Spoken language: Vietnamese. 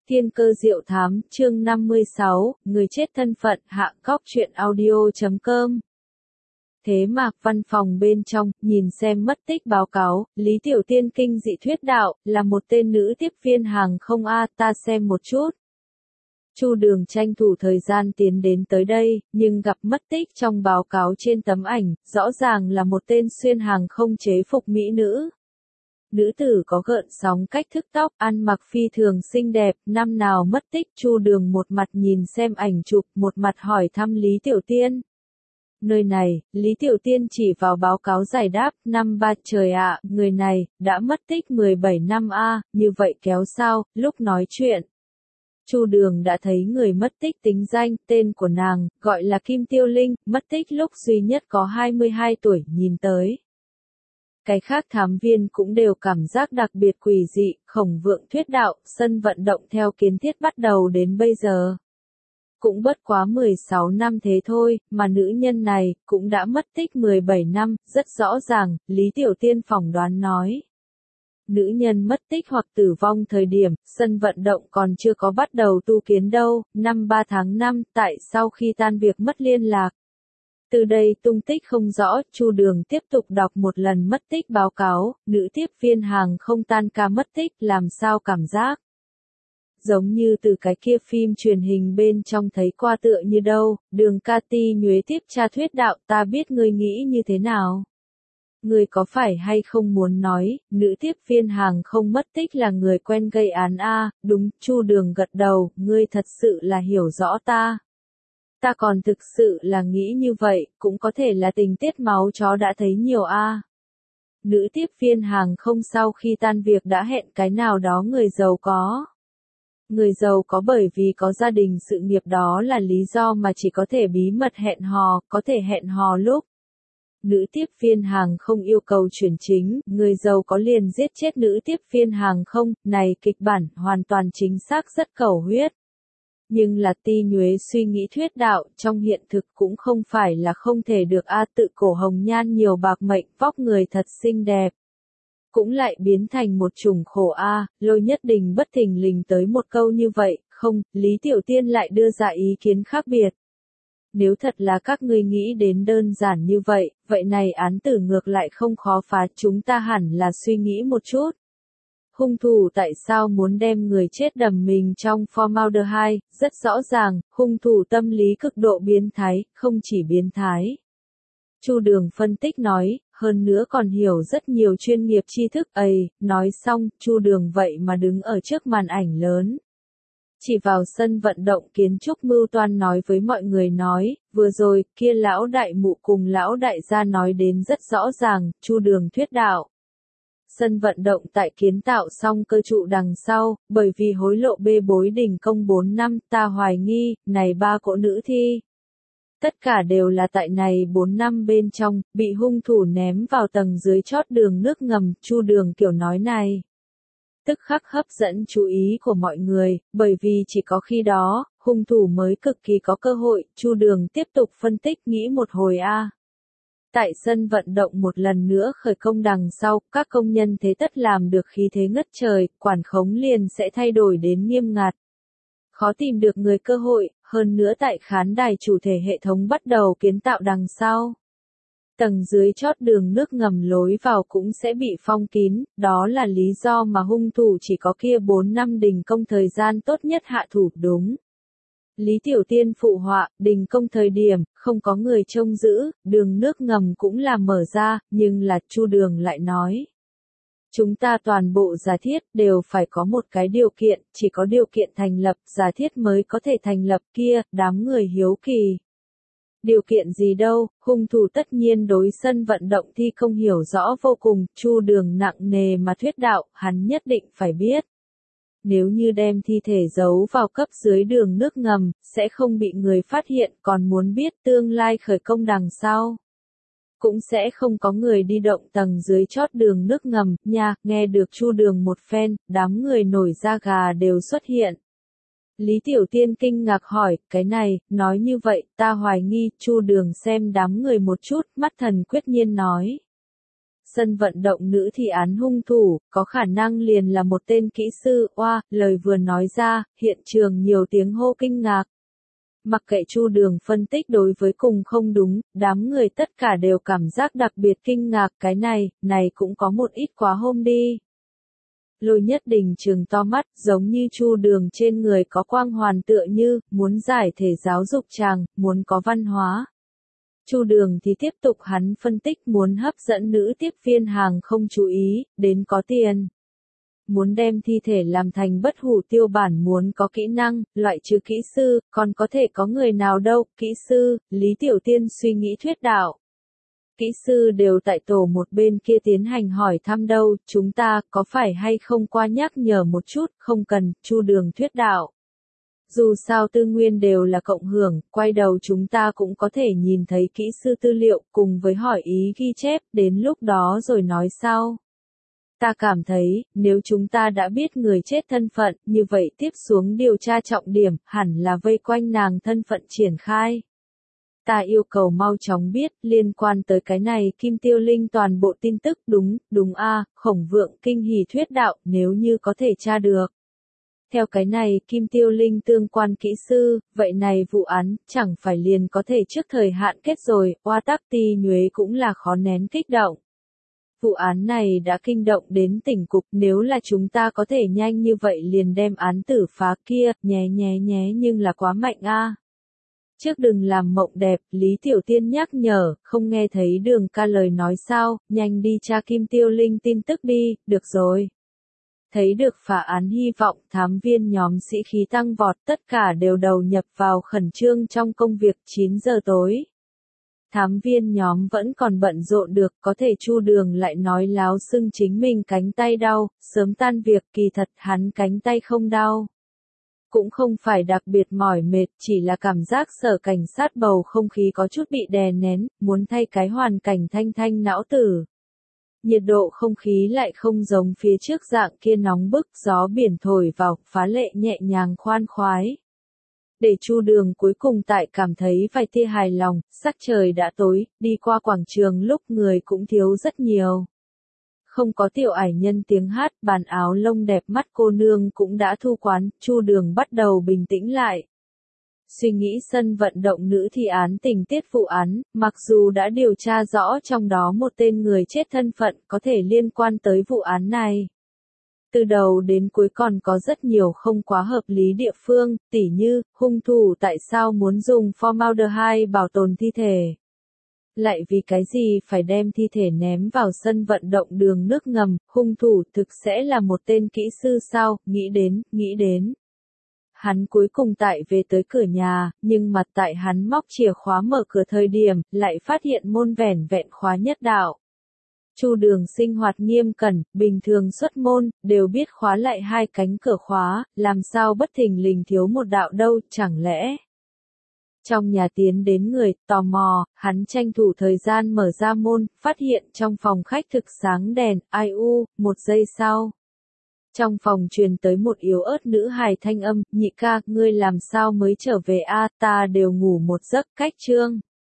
Thiên cơ diệu thám, chương 56, người chết thân phận, hạ cóc truyện audio.com. Thế Mạc văn phòng bên trong, nhìn xem mất tích báo cáo, Lý Tiểu Tiên kinh dị thuyết đạo, là một tên nữ tiếp viên hàng không a, ta xem một chút. Chu Đường tranh thủ thời gian tiến đến tới đây, nhưng gặp mất tích trong báo cáo trên tấm ảnh, rõ ràng là một tên xuyên hàng không chế phục mỹ nữ. Nữ tử có gợn sóng cách thức tóc, ăn mặc phi thường xinh đẹp, năm nào mất tích. Chu Đường một mặt nhìn xem ảnh chụp, một mặt hỏi thăm Lý Tiểu Tiên. Nơi này, Lý Tiểu Tiên chỉ vào báo cáo giải đáp, năm ba trời ạ, người này, đã mất tích 17 năm a, như vậy kéo sao, lúc nói chuyện. Chu Đường đã thấy người mất tích tính danh, tên của nàng, gọi là Kim Tiêu Linh, mất tích lúc duy nhất có 22 tuổi, nhìn tới. Cái khác thám viên cũng đều cảm giác đặc biệt quỷ dị, Khổng Vượng thuyết đạo, sân vận động theo kiến thiết bắt đầu đến bây giờ. Cũng bất quá 16 năm thế thôi, mà nữ nhân này, cũng đã mất tích 17 năm, rất rõ ràng, Lý Tiểu Tiên phỏng đoán nói. Nữ nhân mất tích hoặc tử vong thời điểm, sân vận động còn chưa có bắt đầu tu kiến đâu, năm 3 tháng 5, tại sau khi tan việc mất liên lạc. Từ đây tung tích không rõ, Chu Đường tiếp tục đọc một lần mất tích báo cáo, nữ tiếp viên hàng không tan ca mất tích, làm sao cảm giác. Giống như từ cái kia phim truyền hình bên trong thấy qua tựa như đâu, Đường Ca Ti nhuế tiếp tra thuyết đạo, ta biết ngươi nghĩ như thế nào. Ngươi có phải hay không muốn nói, nữ tiếp viên hàng không mất tích là người quen gây án a? Đúng, Chu Đường gật đầu, ngươi thật sự là hiểu rõ ta. Ta còn thực sự là nghĩ như vậy, cũng có thể là tình tiết máu chó đã thấy nhiều a. Nữ tiếp viên hàng không sau khi tan việc đã hẹn cái nào đó người giàu có. Người giàu có bởi vì có gia đình sự nghiệp đó là lý do mà chỉ có thể bí mật hẹn hò, có thể hẹn hò lúc. Nữ tiếp viên hàng không yêu cầu chuyển chính, người giàu có liền giết chết nữ tiếp viên hàng không, này kịch bản hoàn toàn chính xác rất cầu huyết. Nhưng là Ti nhuế suy nghĩ thuyết đạo, trong hiện thực cũng không phải là không thể được a, tự cổ hồng nhan nhiều bạc mệnh, vóc người thật xinh đẹp. Cũng lại biến thành một chủng khổ a, Lôi Nhất Đình bất thình lình tới một câu như vậy, không, Lý Tiểu Tiên lại đưa ra ý kiến khác biệt. Nếu thật là các ngươi nghĩ đến đơn giản như vậy, vậy này án tử ngược lại không khó phá, chúng ta hẳn là suy nghĩ một chút. Hung thủ tại sao muốn đem người chết đầm mình trong formaldehyde, rất rõ ràng, hung thủ tâm lý cực độ biến thái, không chỉ biến thái. Chu Đường phân tích nói, hơn nữa còn hiểu rất nhiều chuyên nghiệp tri thức ấy, nói xong, Chu Đường vậy mà đứng ở trước màn ảnh lớn. Chỉ vào sân vận động kiến trúc mưu toan nói với mọi người nói, vừa rồi, kia lão đại mụ cùng lão đại gia nói đến rất rõ ràng, Chu Đường thuyết đạo. Sân vận động tại kiến tạo xong cơ trụ đằng sau, bởi vì hối lộ bê bối đình công 4 năm, ta hoài nghi, này 3 cỗ nữ thi. Tất cả đều là tại này 4 năm bên trong, bị hung thủ ném vào tầng dưới chót đường nước ngầm, Chu Đường kiểu nói này. Tức khắc hấp dẫn chú ý của mọi người, bởi vì chỉ có khi đó, hung thủ mới cực kỳ có cơ hội, Chu Đường tiếp tục phân tích nghĩ một hồi a. Tại sân vận động một lần nữa khởi công đằng sau, các công nhân thế tất làm được khí thế ngất trời, quản khống liền sẽ thay đổi đến nghiêm ngặt. Khó tìm được người cơ hội, hơn nữa tại khán đài chủ thể hệ thống bắt đầu kiến tạo đằng sau. Tầng dưới chót đường nước ngầm lối vào cũng sẽ bị phong kín, đó là lý do mà hung thủ chỉ có kia 4 năm đình công thời gian tốt nhất hạ thủ đúng. Lý Tiểu Tiên phụ họa, đình công thời điểm, không có người trông giữ, đường nước ngầm cũng là mở ra, nhưng là Chu Đường lại nói. Chúng ta toàn bộ giả thiết đều phải có một cái điều kiện, chỉ có điều kiện thành lập giả thiết mới có thể thành lập kia, đám người hiếu kỳ. Điều kiện gì đâu, hung thủ tất nhiên đối sân vận động thi công hiểu rõ vô cùng, Chu Đường nặng nề mà thuyết đạo, hắn nhất định phải biết. Nếu như đem thi thể giấu vào cấp dưới đường nước ngầm, sẽ không bị người phát hiện, còn muốn biết tương lai khởi công đằng sau. Cũng sẽ không có người đi động tầng dưới chót đường nước ngầm, nha, nghe được Chu Đường một phen, đám người nổi da gà đều xuất hiện. Lý Tiểu Tiên kinh ngạc hỏi, cái này, nói như vậy, ta hoài nghi, Chu Đường xem đám người một chút, mắt thần quyết nhiên nói. sân vận động nữ thi án hung thủ, có khả năng liền là một tên kỹ sư, oa, lời vừa nói ra, hiện trường nhiều tiếng hô kinh ngạc. Mặc kệ Chu Đường phân tích đối với cùng không đúng, đám người tất cả đều cảm giác đặc biệt kinh ngạc, cái này cũng có một ít quá hôm đi. Lôi Nhất Đình trừng to mắt, giống như Chu Đường trên người có quang hoàn tựa như, muốn giải thể giáo dục chàng, muốn có văn hóa. Chu Đường thì tiếp tục hắn phân tích muốn hấp dẫn nữ tiếp viên hàng không chú ý, đến có tiền. Muốn đem thi thể làm thành bất hủ tiêu bản muốn có kỹ năng, loại trừ kỹ sư, còn có thể có người nào đâu, kỹ sư, Lý Tiểu Tiên suy nghĩ thuyết đạo. Kỹ sư đều tại tổ một bên kia tiến hành hỏi thăm đâu, chúng ta có phải hay không qua nhắc nhở một chút, không cần, Chu Đường thuyết đạo. Dù sao tư nguyên đều là cộng hưởng, quay đầu chúng ta cũng có thể nhìn thấy kỹ sư tư liệu cùng với hỏi ý ghi chép, đến lúc đó rồi nói sau. Ta cảm thấy, nếu chúng ta đã biết người chết thân phận, như vậy tiếp xuống điều tra trọng điểm, hẳn là vây quanh nàng thân phận triển khai. Ta yêu cầu mau chóng biết, liên quan tới cái này Kim Tiêu Linh toàn bộ tin tức, đúng a, Khổng Vượng kinh hỉ thuyết đạo, nếu như có thể tra được. Theo cái này Kim Tiêu Linh tương quan kỹ sư, vậy này vụ án, chẳng phải liền có thể trước thời hạn kết rồi, Oa Tắc Ti Nhuế cũng là khó nén kích động. Vụ án này đã kinh động đến tỉnh cục, nếu là chúng ta có thể nhanh như vậy liền đem án tử phá kia, nhé nhưng là quá mạnh a. Trước đừng làm mộng đẹp, Lý Tiểu Tiên nhắc nhở, không nghe thấy Đường ca lời nói sao, nhanh đi tra Kim Tiêu Linh tin tức đi, được rồi. Thấy được phá án hy vọng, thám viên nhóm sĩ khí tăng vọt, tất cả đều đầu nhập vào khẩn trương trong công việc 9 giờ tối. Thám viên nhóm vẫn còn bận rộn được, có thể Chu Đường lại nói láo xưng chính mình cánh tay đau, sớm tan việc, kỳ thật hắn cánh tay không đau. Cũng không phải đặc biệt mỏi mệt, chỉ là cảm giác sở cảnh sát bầu không khí có chút bị đè nén, muốn thay cái hoàn cảnh thanh thanh não tử. Nhiệt độ không khí lại không giống phía trước dạng kia nóng bức, gió biển thổi vào, phá lệ nhẹ nhàng khoan khoái. Để Chu Đường cuối cùng tại cảm thấy vài tia hài lòng, sắc trời đã tối, đi qua quảng trường lúc người cũng thiếu rất nhiều. Không có tiểu ải nhân tiếng hát, bàn áo lông đẹp mắt cô nương cũng đã thu quán, Chu Đường bắt đầu bình tĩnh lại. Suy nghĩ sân vận động nữ thi án tình tiết vụ án, mặc dù đã điều tra rõ trong đó một tên người chết thân phận có thể liên quan tới vụ án này. Từ đầu đến cuối còn có rất nhiều không quá hợp lý địa phương, tỉ như, hung thủ tại sao muốn dùng formaldehyde bảo tồn thi thể. Lại vì cái gì phải đem thi thể ném vào sân vận động đường nước ngầm, hung thủ thực sẽ là một tên kỹ sư sao, nghĩ đến. Hắn cuối cùng tại về tới cửa nhà, nhưng mặt tại hắn móc chìa khóa mở cửa thời điểm, lại phát hiện môn vẻn vẹn khóa nhất đạo. Chu Đường sinh hoạt nghiêm cẩn, bình thường xuất môn, đều biết khóa lại hai cánh cửa khóa, làm sao bất thình lình thiếu một đạo đâu, chẳng lẽ. Trong nhà tiến đến người, tò mò, hắn tranh thủ thời gian mở ra môn, phát hiện trong phòng khách thực sáng đèn, ai u, một giây sau. Trong phòng truyền tới một yếu ớt nữ hài thanh âm, nhị ca, ngươi làm sao mới trở về a, ta đều ngủ một giấc, cách trương.